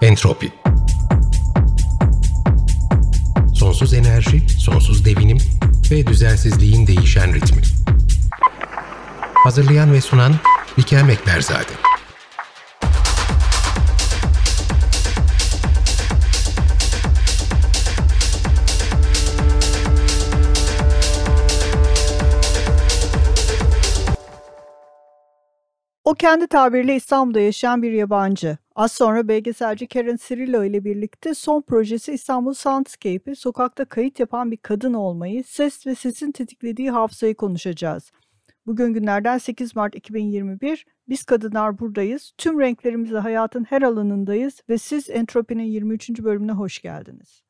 Entropi. Sonsuz enerji, sonsuz devinim ve düzensizliğin değişen ritmi. Hazırlayan ve sunan Bikem Ekberzade. O kendi tabiriyle İstanbul'da yaşayan bir yabancı. Az sonra belgeselci Karen Cirillo ile birlikte son projesi İstanbul Soundscape'i sokakta kayıt yapan bir kadın olmayı, ses ve sesin tetiklediği hafızayı konuşacağız. Bugün günlerden 8 Mart 2021, biz kadınlar buradayız, tüm renklerimizle hayatın her alanındayız ve siz Entropi'nin 23. bölümüne hoş geldiniz.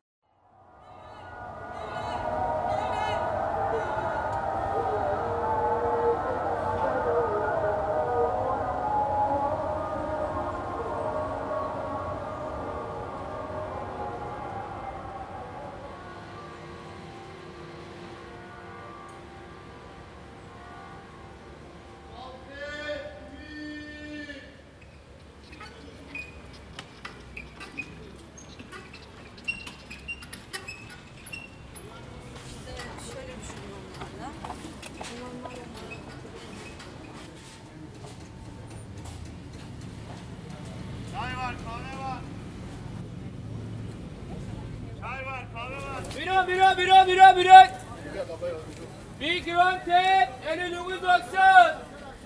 Bira. Bir güvente, elinizi baksın.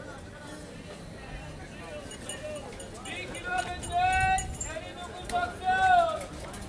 Bir kilometre, elinizi baksın.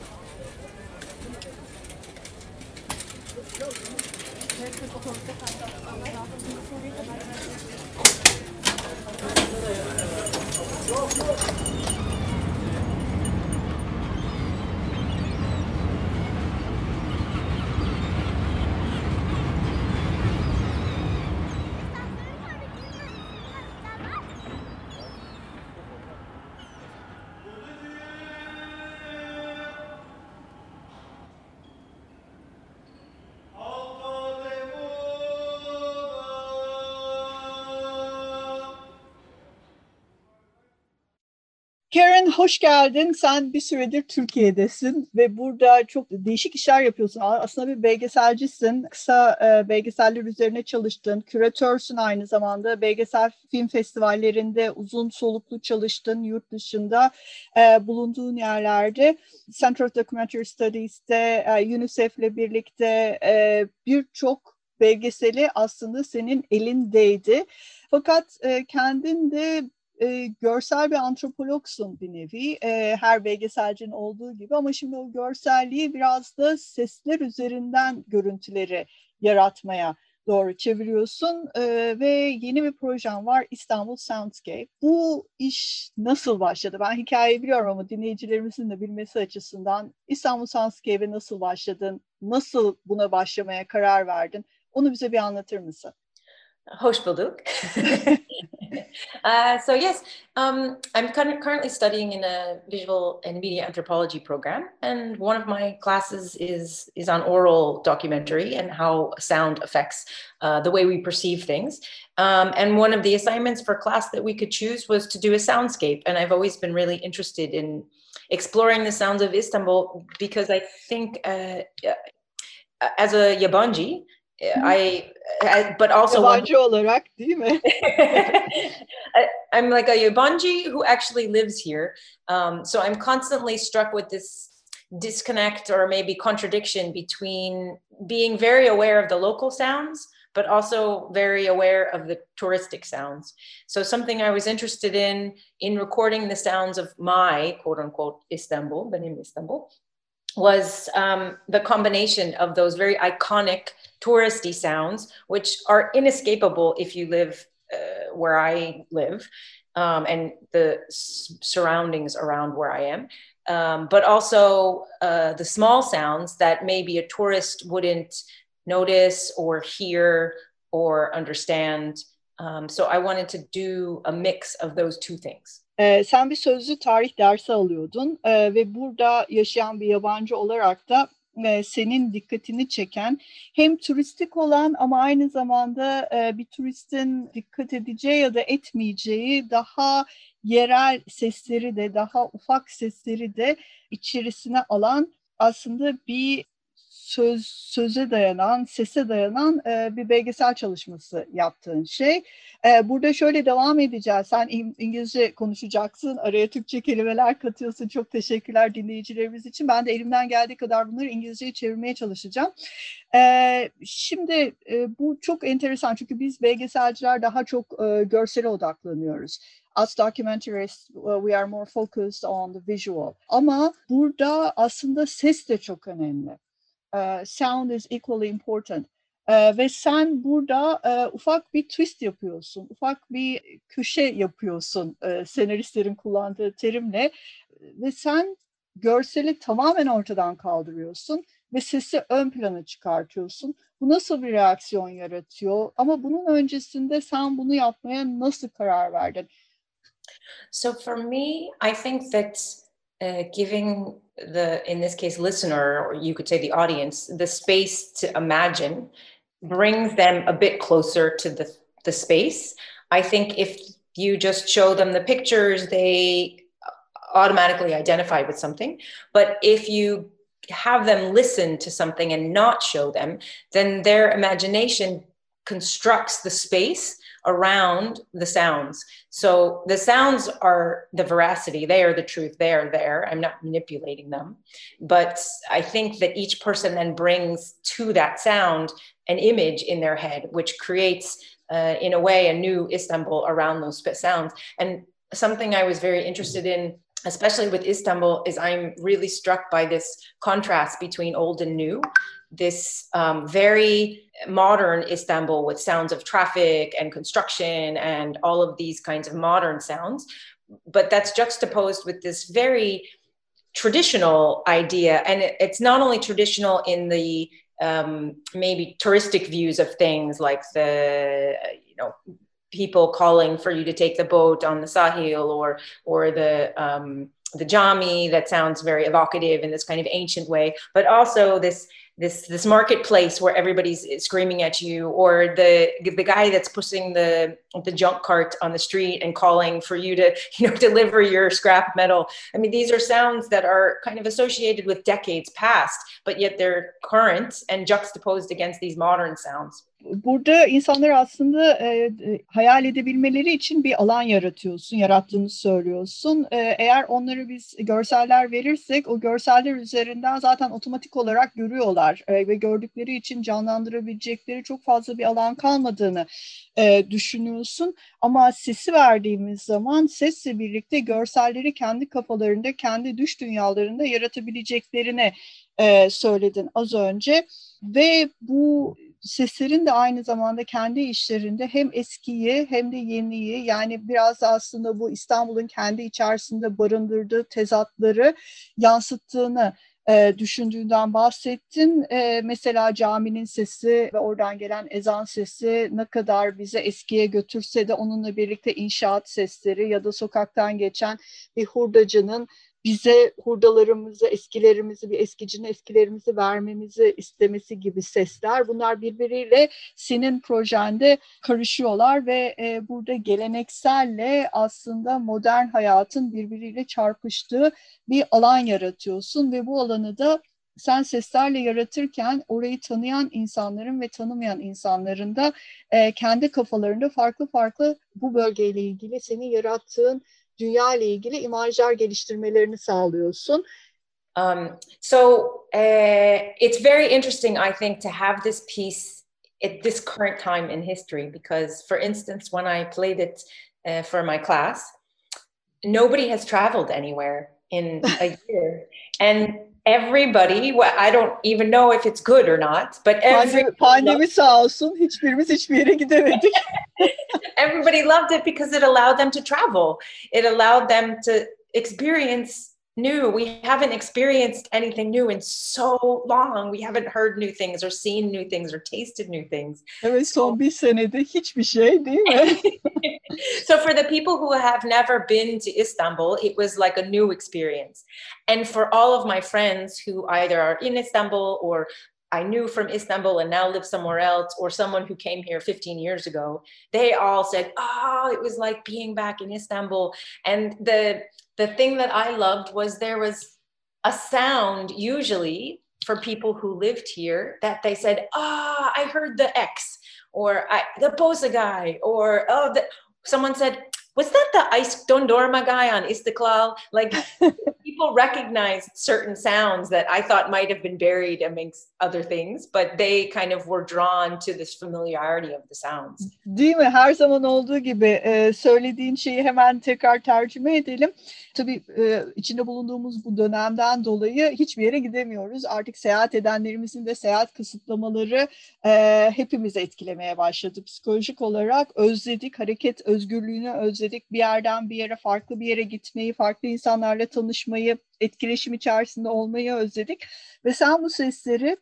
Karen, hoş geldin. Sen bir süredir Türkiye'desin ve burada çok değişik işler yapıyorsun. Aslında bir belgeselcisin. Kısa belgeseller üzerine çalıştın. Küratörsün aynı zamanda. Belgesel film festivallerinde uzun soluklu çalıştın. Yurt dışında bulunduğun yerlerde. Center of Documentary Studies'te UNICEF'le birlikte birçok belgeseli aslında senin elindeydi. Fakat kendin de görsel bir antropologsun bir nevi, her belgeselcinin olduğu gibi, ama şimdi o görselliği biraz da sesler üzerinden görüntüleri yaratmaya doğru çeviriyorsun ve yeni bir projem var, İstanbul Soundscape. Bu iş nasıl başladı? Ben hikayeyi biliyorum ama dinleyicilerimizin de bilmesi açısından İstanbul Soundscape'e nasıl başladın? Nasıl buna başlamaya karar verdin? Onu bize bir anlatır mısın? Hoş bulduk. So yes, I'm currently studying in a visual and media anthropology program, and one of my classes is on oral documentary and how sound affects the way we perceive things. And one of the assignments for class that we could choose was to do a soundscape, and I've always been really interested in exploring the sounds of Istanbul because I think as a yabancı, but also yabancı olarak, değil mi? I'm like a yabancı who actually lives here. So I'm constantly struck with this disconnect or maybe contradiction between being very aware of the local sounds, but also very aware of the touristic sounds. So something I was interested in recording the sounds of my quote unquote Istanbul, benim Istanbul, was the combination of those very iconic touristy sounds, which are inescapable if you live where I live, and the surroundings around where I am, but also the small sounds that maybe a tourist wouldn't notice or hear or understand. So I wanted to do a mix of those two things. Sen bir sözlü tarih dersi alıyordun ve burada yaşayan bir yabancı olarak da senin dikkatini çeken, hem turistik olan ama aynı zamanda bir turistin dikkat edeceği ya da etmeyeceği daha yerel sesleri de, daha ufak sesleri de içerisine alan aslında bir söze dayanan, sese dayanan bir belgesel çalışması yaptığın şey. Burada şöyle devam edeceğiz. Sen İngilizce konuşacaksın, araya Türkçe kelimeler katıyorsun. Çok teşekkürler dinleyicilerimiz için. Ben de elimden geldiği kadar bunları İngilizceye çevirmeye çalışacağım. Şimdi bu çok enteresan çünkü biz belgeselciler daha çok görsele odaklanıyoruz. As documentarists, we are more focused on the visual. Ama burada aslında ses de çok önemli. Sound is equally important. Ve sen burada ufak bir twist yapıyorsun, ufak bir köşe yapıyorsun senaristlerin kullandığı terimle ve sen görseli tamamen ortadan kaldırıyorsun ve sesi ön plana çıkartıyorsun. Bu nasıl bir reaksiyon yaratıyor? Ama bunun öncesinde sen bunu yapmaya nasıl karar verdin? So for me, I think that giving in this case, listener, or you could say the audience, the space to imagine brings them a bit closer to the space. I think if you just show them the pictures, they automatically identify with something. But if you have them listen to something and not show them, then their imagination constructs the space around the sounds. So the sounds are the veracity, they are the truth, they are there. I'm not manipulating them. But I think that each person then brings to that sound an image in their head, which creates, in a way, a new Istanbul around those sounds. And something I was very interested in, especially with Istanbul, is I'm really struck by this contrast between old and new. This very modern Istanbul with sounds of traffic and construction and all of these kinds of modern sounds. But that's juxtaposed with this very traditional idea. And it's not only traditional in the maybe touristic views of things like the, people calling for you to take the boat on the Sahil or the Jami that sounds very evocative in this kind of ancient way, but also this marketplace where everybody's screaming at you, or the guy that's pushing the junk cart on the street and calling for you to deliver your scrap metal. I mean, these are sounds that are kind of associated with decades past, but yet they're current and juxtaposed against these modern sounds. Burada insanlar aslında hayal edebilmeleri için bir alan yarattığını söylüyorsun. Eğer onlara biz görseller verirsek o görseller üzerinden zaten otomatik olarak görüyorlar ve gördükleri için canlandırabilecekleri çok fazla bir alan kalmadığını düşünüyorsun. Ama sesi verdiğimiz zaman sesle birlikte görselleri kendi kafalarında, kendi düş dünyalarında yaratabileceklerini söyledin az önce ve bu seslerin de aynı zamanda kendi işlerinde hem eskiyi hem de yeniyi, yani biraz aslında bu İstanbul'un kendi içerisinde barındırdığı tezatları yansıttığını düşündüğünden bahsettin. Mesela caminin sesi ve oradan gelen ezan sesi ne kadar bize eskiye götürse de onunla birlikte inşaat sesleri ya da sokaktan geçen bir hurdacının bize hurdalarımızı, eskilerimizi, bir eskicinin eskilerimizi vermemizi istemesi gibi sesler. Bunlar birbiriyle senin projende karışıyorlar ve burada gelenekselle aslında modern hayatın birbiriyle çarpıştığı bir alan yaratıyorsun ve bu alanı da sen seslerle yaratırken orayı tanıyan insanların ve tanımayan insanların da kendi kafalarında farklı farklı bu bölgeyle ilgili senin yarattığın dünya ile ilgili imajlar geliştirmelerini sağlıyorsun. So it's very interesting, I think, to have this piece at this current time in history, because, for instance, when I played it for my class, nobody has traveled anywhere in a year, and everybody, well, I don't even know if it's good or not, but pandemi sağ olsun, hiçbirimiz hiçbir yere gidemedik. Everybody loved it because it allowed them to travel. It allowed them to experience new. We haven't experienced anything new in so long. We haven't heard new things or seen new things or tasted new things. Evet, son bir senede hiçbir şey değil mi? So for the people who have never been to Istanbul, it was like a new experience. And for all of my friends who either are in Istanbul or I knew from Istanbul and now live somewhere else, or someone who came here 15 years ago, they all said, oh, it was like being back in Istanbul. And the thing that I loved was there was a sound usually for people who lived here that they said, I heard the X, or the Bosa guy, or someone said, was that the Ice Dondorma guy on Istiklal? Like people recognized certain sounds that I thought might have been buried amongst other things, but they kind of were drawn to this familiarity of the sounds. Değil mi? Her zaman olduğu gibi söylediğin şeyi hemen tekrar tercüme edelim. Tabii içinde bulunduğumuz bu dönemden dolayı hiçbir yere gidemiyoruz. Artık seyahat edenlerimizin de seyahat kısıtlamaları hepimizi etkilemeye başladı. Psikolojik olarak özledik, hareket özgürlüğünü özledik. Bir yerden bir yere, farklı bir yere gitmeyi, farklı insanlarla tanışmayı, etkileşim içerisinde olmayı özledik. Ve sen bu sesleri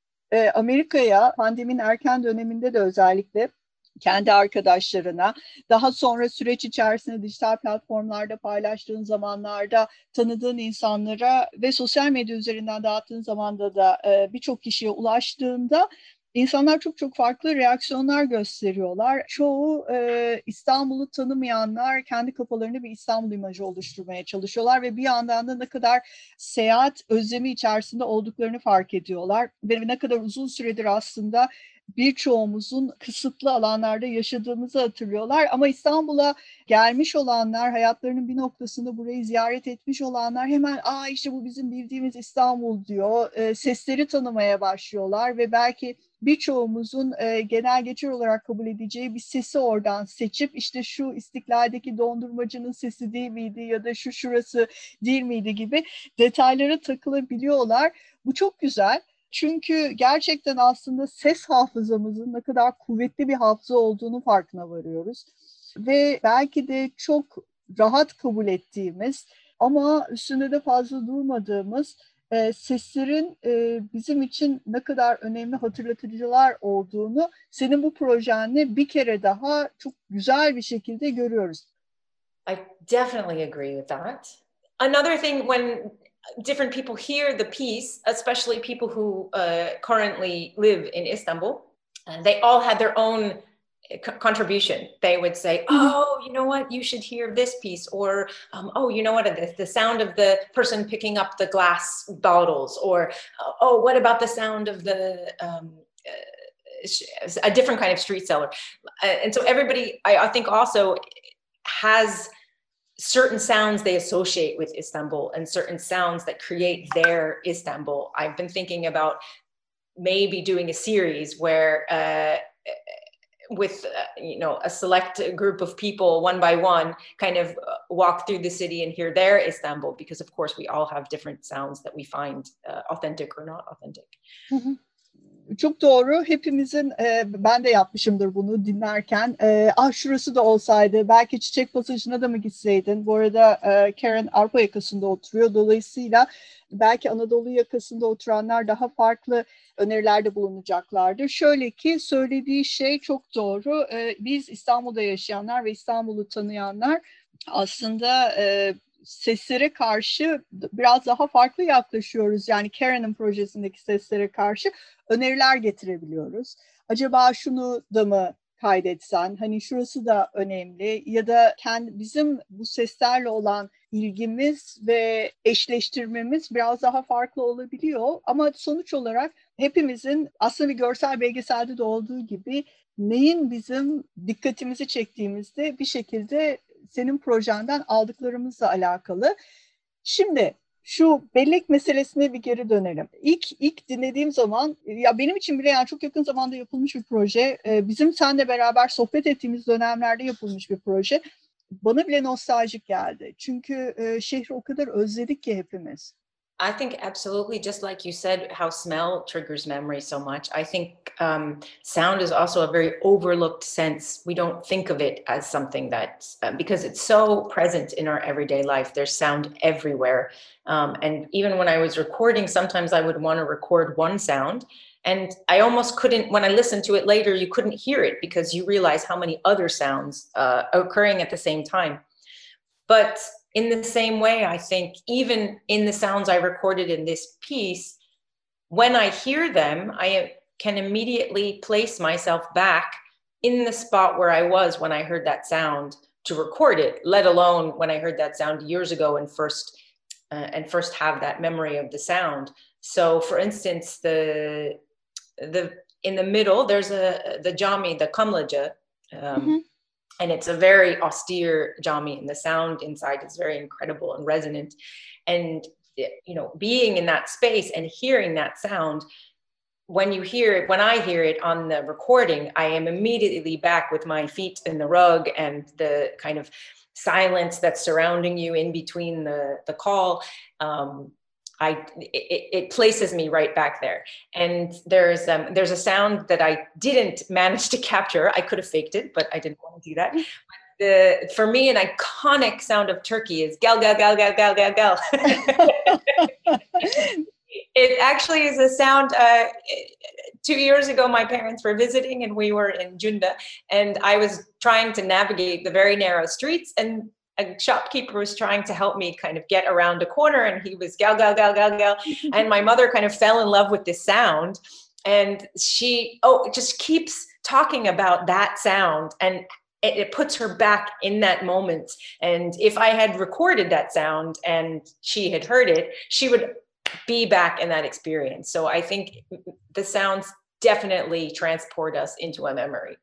Amerika'ya pandeminin erken döneminde de özellikle kendi arkadaşlarına, daha sonra süreç içerisinde dijital platformlarda paylaştığın zamanlarda tanıdığın insanlara ve sosyal medya üzerinden dağıttığın zamanda da birçok kişiye ulaştığında İnsanlar çok çok farklı reaksiyonlar gösteriyorlar. Çoğu İstanbul'u tanımayanlar kendi kafalarında bir İstanbul imajı oluşturmaya çalışıyorlar ve bir yandan da ne kadar seyahat özlemi içerisinde olduklarını fark ediyorlar. Ve ne kadar uzun süredir aslında birçoğumuzun kısıtlı alanlarda yaşadığımızı hatırlıyorlar. Ama İstanbul'a gelmiş olanlar, hayatlarının bir noktasında burayı ziyaret etmiş olanlar hemen işte bu bizim bildiğimiz İstanbul diyor. Sesleri tanımaya başlıyorlar ve belki birçoğumuzun genel geçer olarak kabul edeceği bir sesi oradan seçip işte şu İstiklal'deki dondurmacının sesi değil miydi ya da şurası değil miydi gibi detaylara takılabiliyorlar. Bu çok güzel. Çünkü gerçekten aslında ses hafızamızın ne kadar kuvvetli bir hafıza olduğunu farkına varıyoruz. Ve belki de çok rahat kabul ettiğimiz ama üstünde de fazla durmadığımız seslerin bizim için ne kadar önemli hatırlatıcılar olduğunu senin bu projenle bir kere daha çok güzel bir şekilde görüyoruz. I definitely agree with that. Another thing, when different people hear the piece, especially people who currently live in Istanbul, they all had their own contribution. They would say, oh, you know what, you should hear this piece, or oh, you know what, the sound of the person picking up the glass bottles, or oh, what about the sound of a different kind of street seller. And so everybody, I think, also has certain sounds they associate with Istanbul and certain sounds that create their Istanbul. I've been thinking about maybe doing a series where with a select group of people, one by one, kind of walk through the city and hear their Istanbul, because of course we all have different sounds that we find authentic or not authentic. Çok doğru. Hepimizin, ben de yapmışımdır bunu dinlerken. Şurası da olsaydı, belki Çiçek Pasajı'na da mı gitseydin? Bu arada Karen Avrupa yakasında oturuyor. Dolayısıyla belki Anadolu yakasında oturanlar daha farklı önerilerde bulunacaklardır. Şöyle ki söylediği şey çok doğru. Biz İstanbul'da yaşayanlar ve İstanbul'u tanıyanlar aslında seslere karşı biraz daha farklı yaklaşıyoruz. Yani Karen'ın projesindeki seslere karşı öneriler getirebiliyoruz. Acaba şunu da mı kaydetsen? Hani şurası da önemli. Ya da bizim bu seslerle olan ilgimiz ve eşleştirmemiz biraz daha farklı olabiliyor. Ama sonuç olarak hepimizin aslında bir görsel belgeselde de olduğu gibi neyin bizim dikkatimizi çektiğimizde bir şekilde senin projenden aldıklarımızla alakalı. Şimdi şu bellek meselesine bir geri dönelim. İlk dinlediğim zaman, ya benim için bile yani çok yakın zamanda yapılmış bir proje. Bizim seninle beraber sohbet ettiğimiz dönemlerde yapılmış bir proje. Bana bile nostaljik geldi. Çünkü şehri o kadar özledik ki hepimiz. I think absolutely, just like you said, how smell triggers memory so much. I think sound is also a very overlooked sense. We don't think of it as something that, because it's so present in our everyday life, there's sound everywhere. And even when I was recording, sometimes I would want to record one sound. And I almost couldn't, when I listened to it later, you couldn't hear it because you realize how many other sounds are occurring at the same time. But in the same way, I think even in the sounds I recorded in this piece, when I hear them, I can immediately place myself back in the spot where I was when I heard that sound to record it, let alone when I heard that sound years ago and first have that memory of the sound. So for instance, the in the middle, there's the jami, the kamlaja, and it's a very austere jami, and the sound inside is very incredible and resonant. And being in that space and hearing that sound, when I hear it on the recording, I am immediately back with my feet in the rug and the kind of silence that's surrounding you in between the call. It places me right back there. And there's a sound that I didn't manage to capture. I could have faked it, but I didn't want to do that. For me, an iconic sound of Turkey is gal, gal, gal, gal, gal, gal, gal. It actually is a sound. 2 years ago, my parents were visiting and we were in Junda, and I was trying to navigate the very narrow streets, and a shopkeeper was trying to help me kind of get around a corner, and he was gal, gal, gal, gal, gal. And my mother kind of fell in love with this sound, and she just keeps talking about that sound, and it puts her back in that moment. And if I had recorded that sound and she had heard it, she would be back in that experience. So I think the sounds definitely transport us into a memory.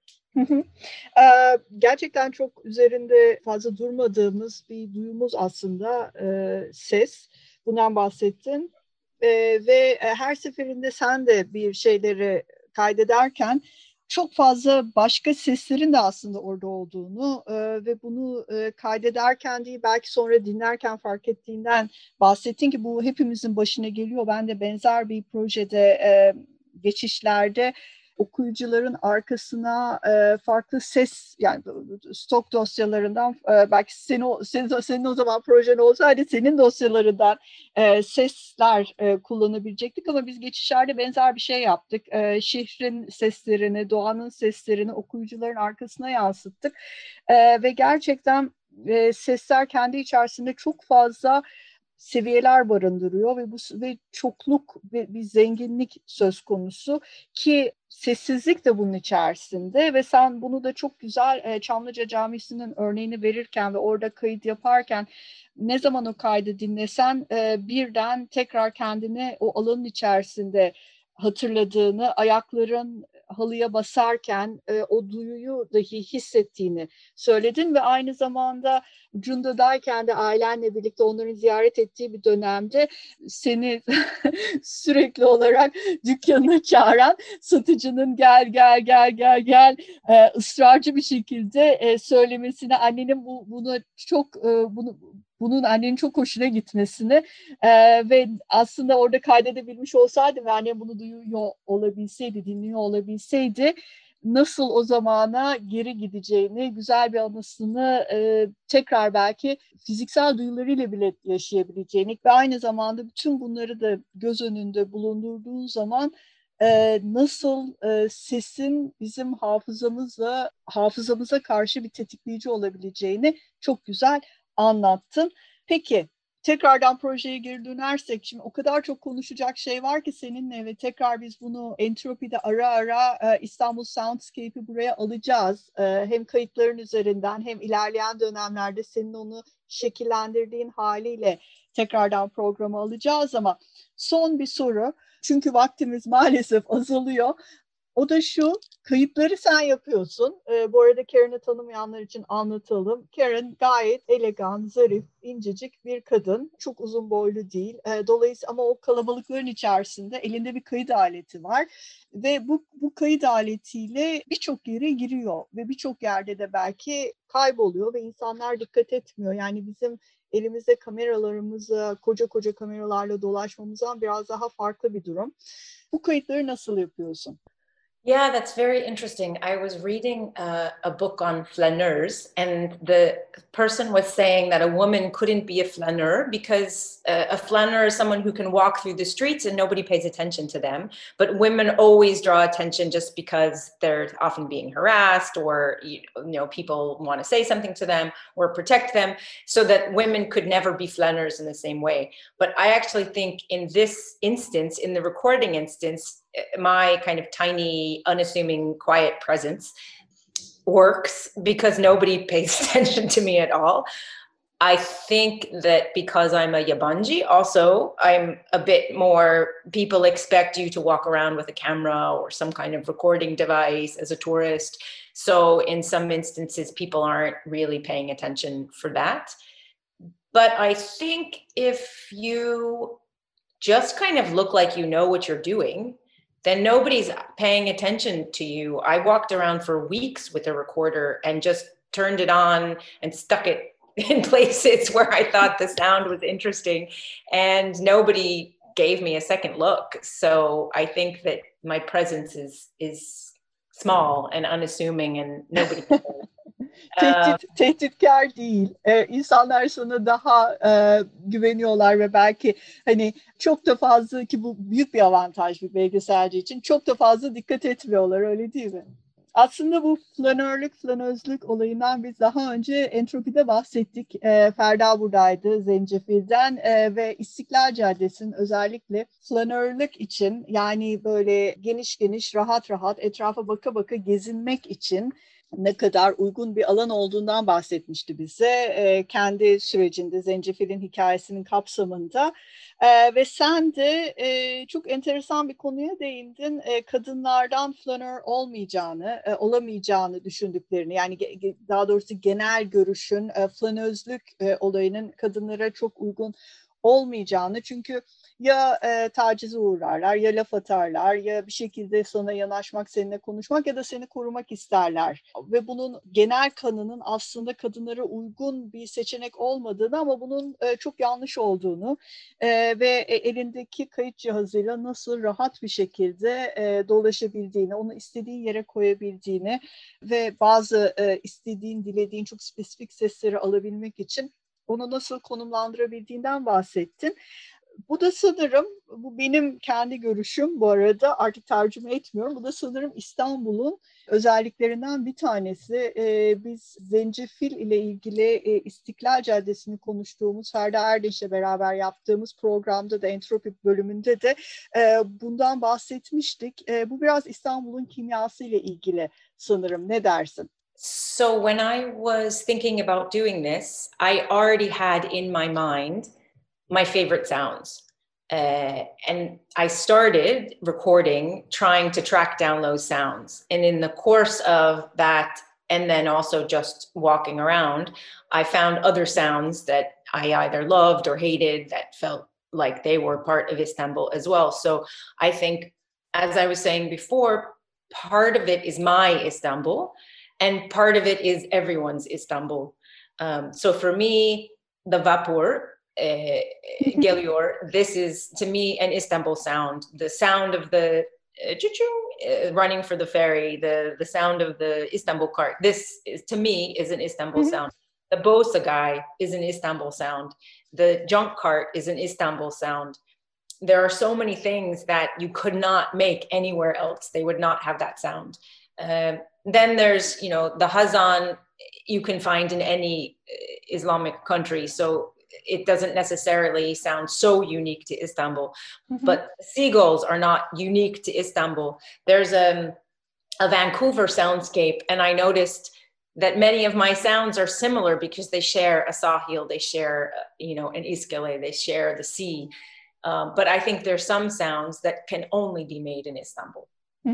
Gerçekten çok üzerinde fazla durmadığımız bir duyumuz aslında ses. Bundan bahsettin. Ve her seferinde sen de bir şeyleri kaydederken çok fazla başka seslerin de aslında orada olduğunu ve bunu kaydederken değil, belki sonra dinlerken fark ettiğinden bahsettin ki bu hepimizin başına geliyor. Ben de benzer bir projede geçişlerde okuyucuların arkasına farklı ses, yani stok dosyalarından, belki senin o zaman projen olsaydı senin dosyalarından sesler kullanabilecektik, ama biz geçişlerde benzer bir şey yaptık. Şehrin seslerini, doğanın seslerini okuyucuların arkasına yansıttık ve gerçekten sesler kendi içerisinde çok fazla seviyeler barındırıyor ve çokluk ve bir zenginlik söz konusu ki sessizlik de bunun içerisinde. Ve sen bunu da çok güzel Çamlıca Camisi'nin örneğini verirken ve orada kayıt yaparken, ne zaman o kaydı dinlesen birden tekrar kendini o alanın içerisinde hatırladığını, ayakların halıya basarken o duyuyu dahi hissettiğini söyledin ve aynı zamanda Cunda'dayken de ailenle birlikte onların ziyaret ettiği bir dönemde seni sürekli olarak dükkanına çağıran satıcının gel ısrarcı bir şekilde söylemesine, annenin bunun annenin çok hoşuna gitmesini ve aslında orada kaydedebilmiş olsaydı ve annem bunu duyuyor olabilseydi, dinliyor olabilseydi, nasıl o zamana geri gideceğini, güzel bir anısını tekrar belki fiziksel duyularıyla bile yaşayabileceğini ve aynı zamanda bütün bunları da göz önünde bulundurduğun zaman nasıl sesin bizim hafızamıza karşı bir tetikleyici olabileceğini çok güzel anlattın. Peki, tekrardan projeye geri dönersek, şimdi o kadar çok konuşacak şey var ki seninle ve tekrar biz bunu Entropi'de ara ara İstanbul Soundscape'i buraya alacağız. Hem kayıtların üzerinden hem ilerleyen dönemlerde senin onu şekillendirdiğin haliyle tekrardan programı alacağız, ama son bir soru. Çünkü vaktimiz maalesef azalıyor. O da şu, kayıtları sen yapıyorsun. Bu arada Karen'ı tanımayanlar için anlatalım. Karen gayet elegan, zarif, incecik bir kadın. Çok uzun boylu değil. Dolayısıyla ama o kalabalıkların içerisinde elinde bir kayıt aleti var. Ve bu kayıt aletiyle birçok yere giriyor. Ve birçok yerde de belki kayboluyor ve insanlar dikkat etmiyor. Yani bizim elimizde kameralarımızla, koca koca kameralarla dolaşmamızdan biraz daha farklı bir durum. Bu kayıtları nasıl yapıyorsun? Yeah, that's very interesting. I was reading a book on flaneurs, and the person was saying that a woman couldn't be a flaneur because a flaneur is someone who can walk through the streets and nobody pays attention to them. But women always draw attention just because they're often being harassed, or people want to say something to them or protect them, so that women could never be flaneurs in the same way. But I actually think in this instance, in the recording instance, my kind of tiny, unassuming, quiet presence works because nobody pays attention to me at all. I think that because I'm a Yabanji, also, I'm a bit more, people expect you to walk around with a camera or some kind of recording device as a tourist. So in some instances, people aren't really paying attention for that. But I think if you just kind of look like you know what you're doing, then nobody's paying attention to you. I walked around for weeks with a recorder and just turned it on and stuck it in places where I thought the sound was interesting, and nobody gave me a second look. So I think that my presence is small and unassuming, and nobody tehditkar değil. İnsanlar sana daha güveniyorlar ve belki hani çok da fazla, ki bu büyük bir avantaj bir belgeselci için, çok da fazla dikkat etmiyorlar, öyle değil mi? Aslında bu flanörlük, flanözlük olayından biz daha önce Entropi'de bahsettik. Ferda buradaydı, Zencefil'den ve İstiklal Caddesi'nin özellikle flanörlük için, yani böyle geniş geniş, rahat rahat, etrafa baka baka gezinmek için ne kadar uygun bir alan olduğundan bahsetmişti bize. Kendi sürecinde, Zencefil'in hikayesinin kapsamında. Ve sen de çok enteresan bir konuya değindin. Kadınlardan flanör olamayacağını düşündüklerini, yani daha doğrusu genel görüşün flanözlük olayının kadınlara çok uygun olmayacağını, çünkü ya tacize uğrarlar, ya laf atarlar, ya bir şekilde sana yanaşmak, seninle konuşmak ya da seni korumak isterler. Ve bunun genel kanının aslında kadınlara uygun bir seçenek olmadığını, ama bunun çok yanlış olduğunu ve elindeki kayıt cihazıyla nasıl rahat bir şekilde dolaşabildiğini, onu istediğin yere koyabildiğini ve bazı istediğin, dilediğin çok spesifik sesleri alabilmek için onu nasıl konumlandırabildiğinden bahsettin. Bu da sanırım, bu benim kendi görüşüm bu arada, artık tercüme etmiyorum. Bu da sanırım İstanbul'un özelliklerinden bir tanesi. Biz Zencefil ile ilgili İstiklal Caddesi'ni konuştuğumuz, Ferda Erdeş'le beraber yaptığımız programda da, Entropi bölümünde de bundan bahsetmiştik. Bu biraz İstanbul'un kimyası ile ilgili sanırım. Ne dersin? So when I was thinking about doing this, I already had in my mind my favorite sounds. And I started recording, trying to track down those sounds. And in the course of that, and then also just walking around, I found other sounds that I either loved or hated, that felt like they were part of Istanbul as well. So I think, as I was saying before, part of it is my Istanbul, and part of it is everyone's Istanbul. So for me, the vapur, geliyor, this is to me an Istanbul sound. The sound of the running for the ferry, the sound of the Istanbul cart. This is, to me, is an Istanbul sound. The bosa guy is an Istanbul sound. The junk cart is an Istanbul sound. There are so many things that you could not make anywhere else. They would not have that sound. Then there's, the Hazan you can find in any Islamic country. So it doesn't necessarily sound so unique to Istanbul. But seagulls are not unique to Istanbul. There's a Vancouver soundscape, and I noticed that many of my sounds are similar because they share a sahil, they share, an iskele, they share the sea. But I think there's some sounds that can only be made in Istanbul.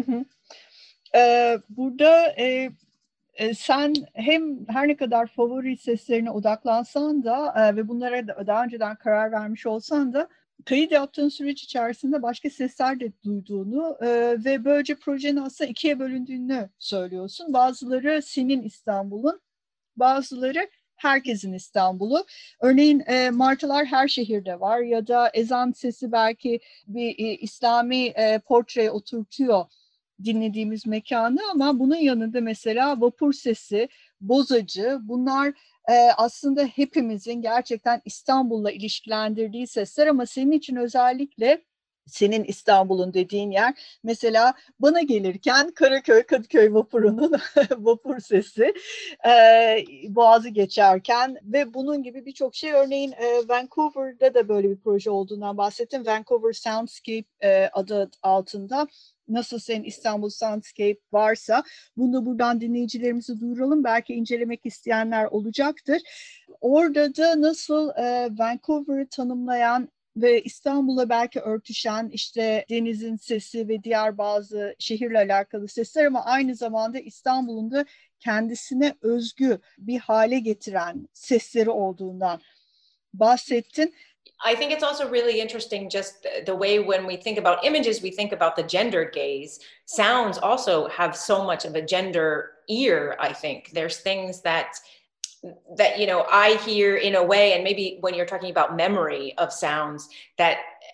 Burada sen hem her ne kadar favori seslerine odaklansan da ve bunlara daha önceden karar vermiş olsan da, kayıt yaptığın süreç içerisinde başka sesler de duyduğunu ve böylece projenin aslında ikiye bölündüğünü söylüyorsun. Bazıları senin İstanbul'un, bazıları herkesin İstanbul'u. Örneğin martılar her şehirde var ya da ezan sesi belki bir İslami portreye oturtuyor dinlediğimiz mekanı, ama bunun yanında mesela vapur sesi, bozacı, bunlar aslında hepimizin gerçekten İstanbul'la ilişkilendirdiği sesler, ama senin için özellikle senin İstanbul'un dediğin yer mesela bana gelirken Karaköy, Kadıköy vapurunun vapur sesi, Boğaz'ı geçerken ve bunun gibi birçok şey. Örneğin Vancouver'da da böyle bir proje olduğundan bahsettim. Vancouver Soundscape adı altında. Nasıl senin İstanbul Soundscape varsa bunu da buradan dinleyicilerimizi duyuralım. Belki incelemek isteyenler olacaktır. Orada da nasıl Vancouver'ı tanımlayan ve İstanbul'a belki örtüşen işte denizin sesi ve diğer bazı şehirle alakalı sesler, ama aynı zamanda İstanbul'un da kendisine özgü bir hale getiren sesleri olduğundan bahsettin. I think it's also really interesting just the way when we think about images, we think about the gender gaze. Sounds also have so much of a gender ear, I think. There's things that you know, I hear in a way, and maybe when you're talking about memory of sounds, that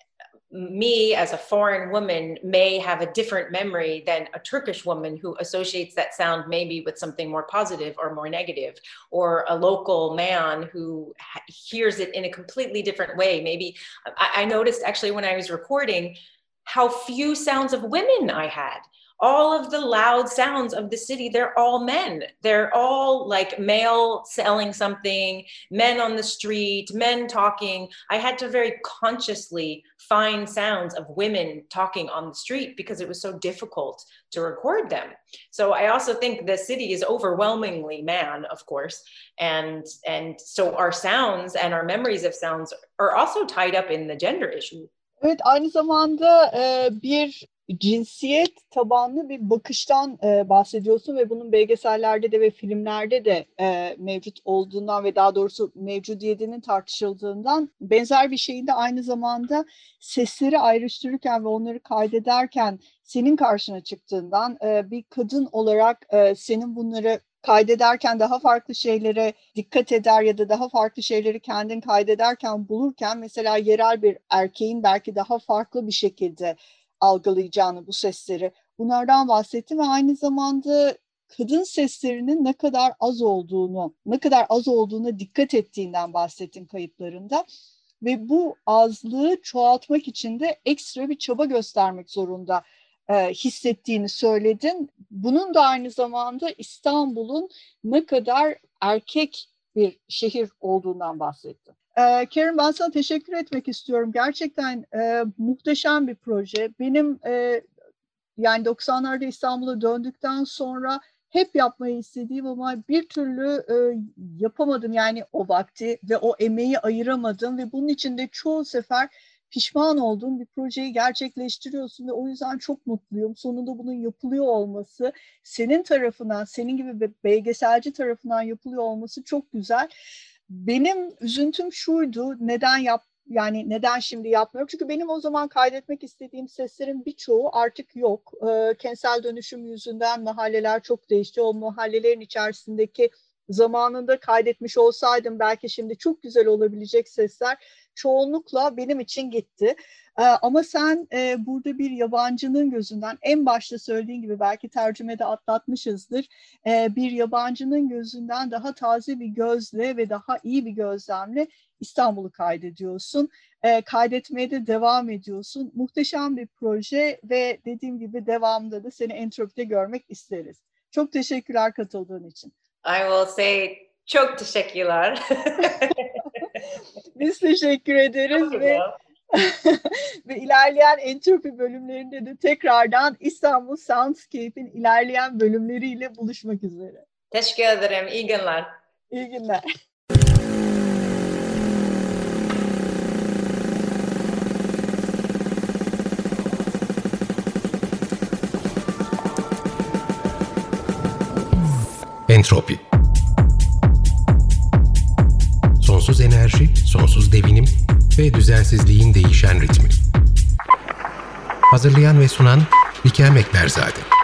me as a foreign woman may have a different memory than a Turkish woman who associates that sound maybe with something more positive or more negative, or a local man who hears it in a completely different way. Maybe I noticed actually when I was recording how few sounds of women I had. All of the loud sounds of the city, they're all men. They're all like male selling something, men on the street, men talking. I had to very consciously find sounds of women talking on the street because it was so difficult to record them. So I also think the city is overwhelmingly man, of course. And so our sounds and our memories of sounds are also tied up in the gender issue. Evet, aynı zamanda bir cinsiyet tabanlı bir bakıştan bahsediyorsun ve bunun belgesellerde de ve filmlerde de mevcut olduğundan ve daha doğrusu mevcudiyetinin tartışıldığından, benzer bir şeyin de aynı zamanda sesleri ayrıştırırken ve onları kaydederken senin karşına çıktığından, bir kadın olarak senin bunları kaydederken daha farklı şeylere dikkat eder ya da daha farklı şeyleri kendin kaydederken bulurken mesela yerel bir erkeğin belki daha farklı bir şekilde algılayacağını bu sesleri, bunlardan bahsettim ve aynı zamanda kadın seslerinin ne kadar az olduğuna dikkat ettiğinden bahsettin kayıtlarında ve bu azlığı çoğaltmak için de ekstra bir çaba göstermek zorunda hissettiğini söyledin. Bunun da aynı zamanda İstanbul'un ne kadar erkek bir şehir olduğundan bahsettin. Karen, ben sana teşekkür etmek istiyorum. Gerçekten muhteşem bir proje. Benim yani 90'larda İstanbul'a döndükten sonra hep yapmayı istediğim ama bir türlü yapamadım. Yani o vakti ve o emeği ayıramadım ve bunun için de çoğu sefer pişman olduğum bir projeyi gerçekleştiriyorsun ve o yüzden çok mutluyum. Sonunda bunun yapılıyor olması, senin tarafından, senin gibi bir belgeselci tarafından yapılıyor olması çok güzel. Benim üzüntüm şuydu, neden şimdi yapmıyorum? Çünkü benim o zaman kaydetmek istediğim seslerin birçoğu artık yok. Kentsel dönüşüm yüzünden mahalleler çok değişti. O mahallelerin içerisindeki zamanında kaydetmiş olsaydım belki şimdi çok güzel olabilecek sesler çoğunlukla benim için gitti. Ama sen burada bir yabancının gözünden, en başta söylediğin gibi belki tercümede atlatmışızdır, bir yabancının gözünden daha taze bir gözle ve daha iyi bir gözlemle İstanbul'u kaydediyorsun. Kaydetmeye de devam ediyorsun. Muhteşem bir proje ve dediğim gibi devamında da seni Entropi'de görmek isteriz. Çok teşekkürler katıldığın için. I will say çok teşekkürler. Biz teşekkür ederiz ve ilerleyen Entropi bölümlerinde de tekrardan İstanbul Soundscape'in ilerleyen bölümleriyle buluşmak üzere. Teşekkür ederim. İyi günler. İyi günler. Entropi. Sonsuz enerji, sonsuz devinim ve düzensizliğin değişen ritmi. Hazırlayan ve sunan Bikem Ekberzade.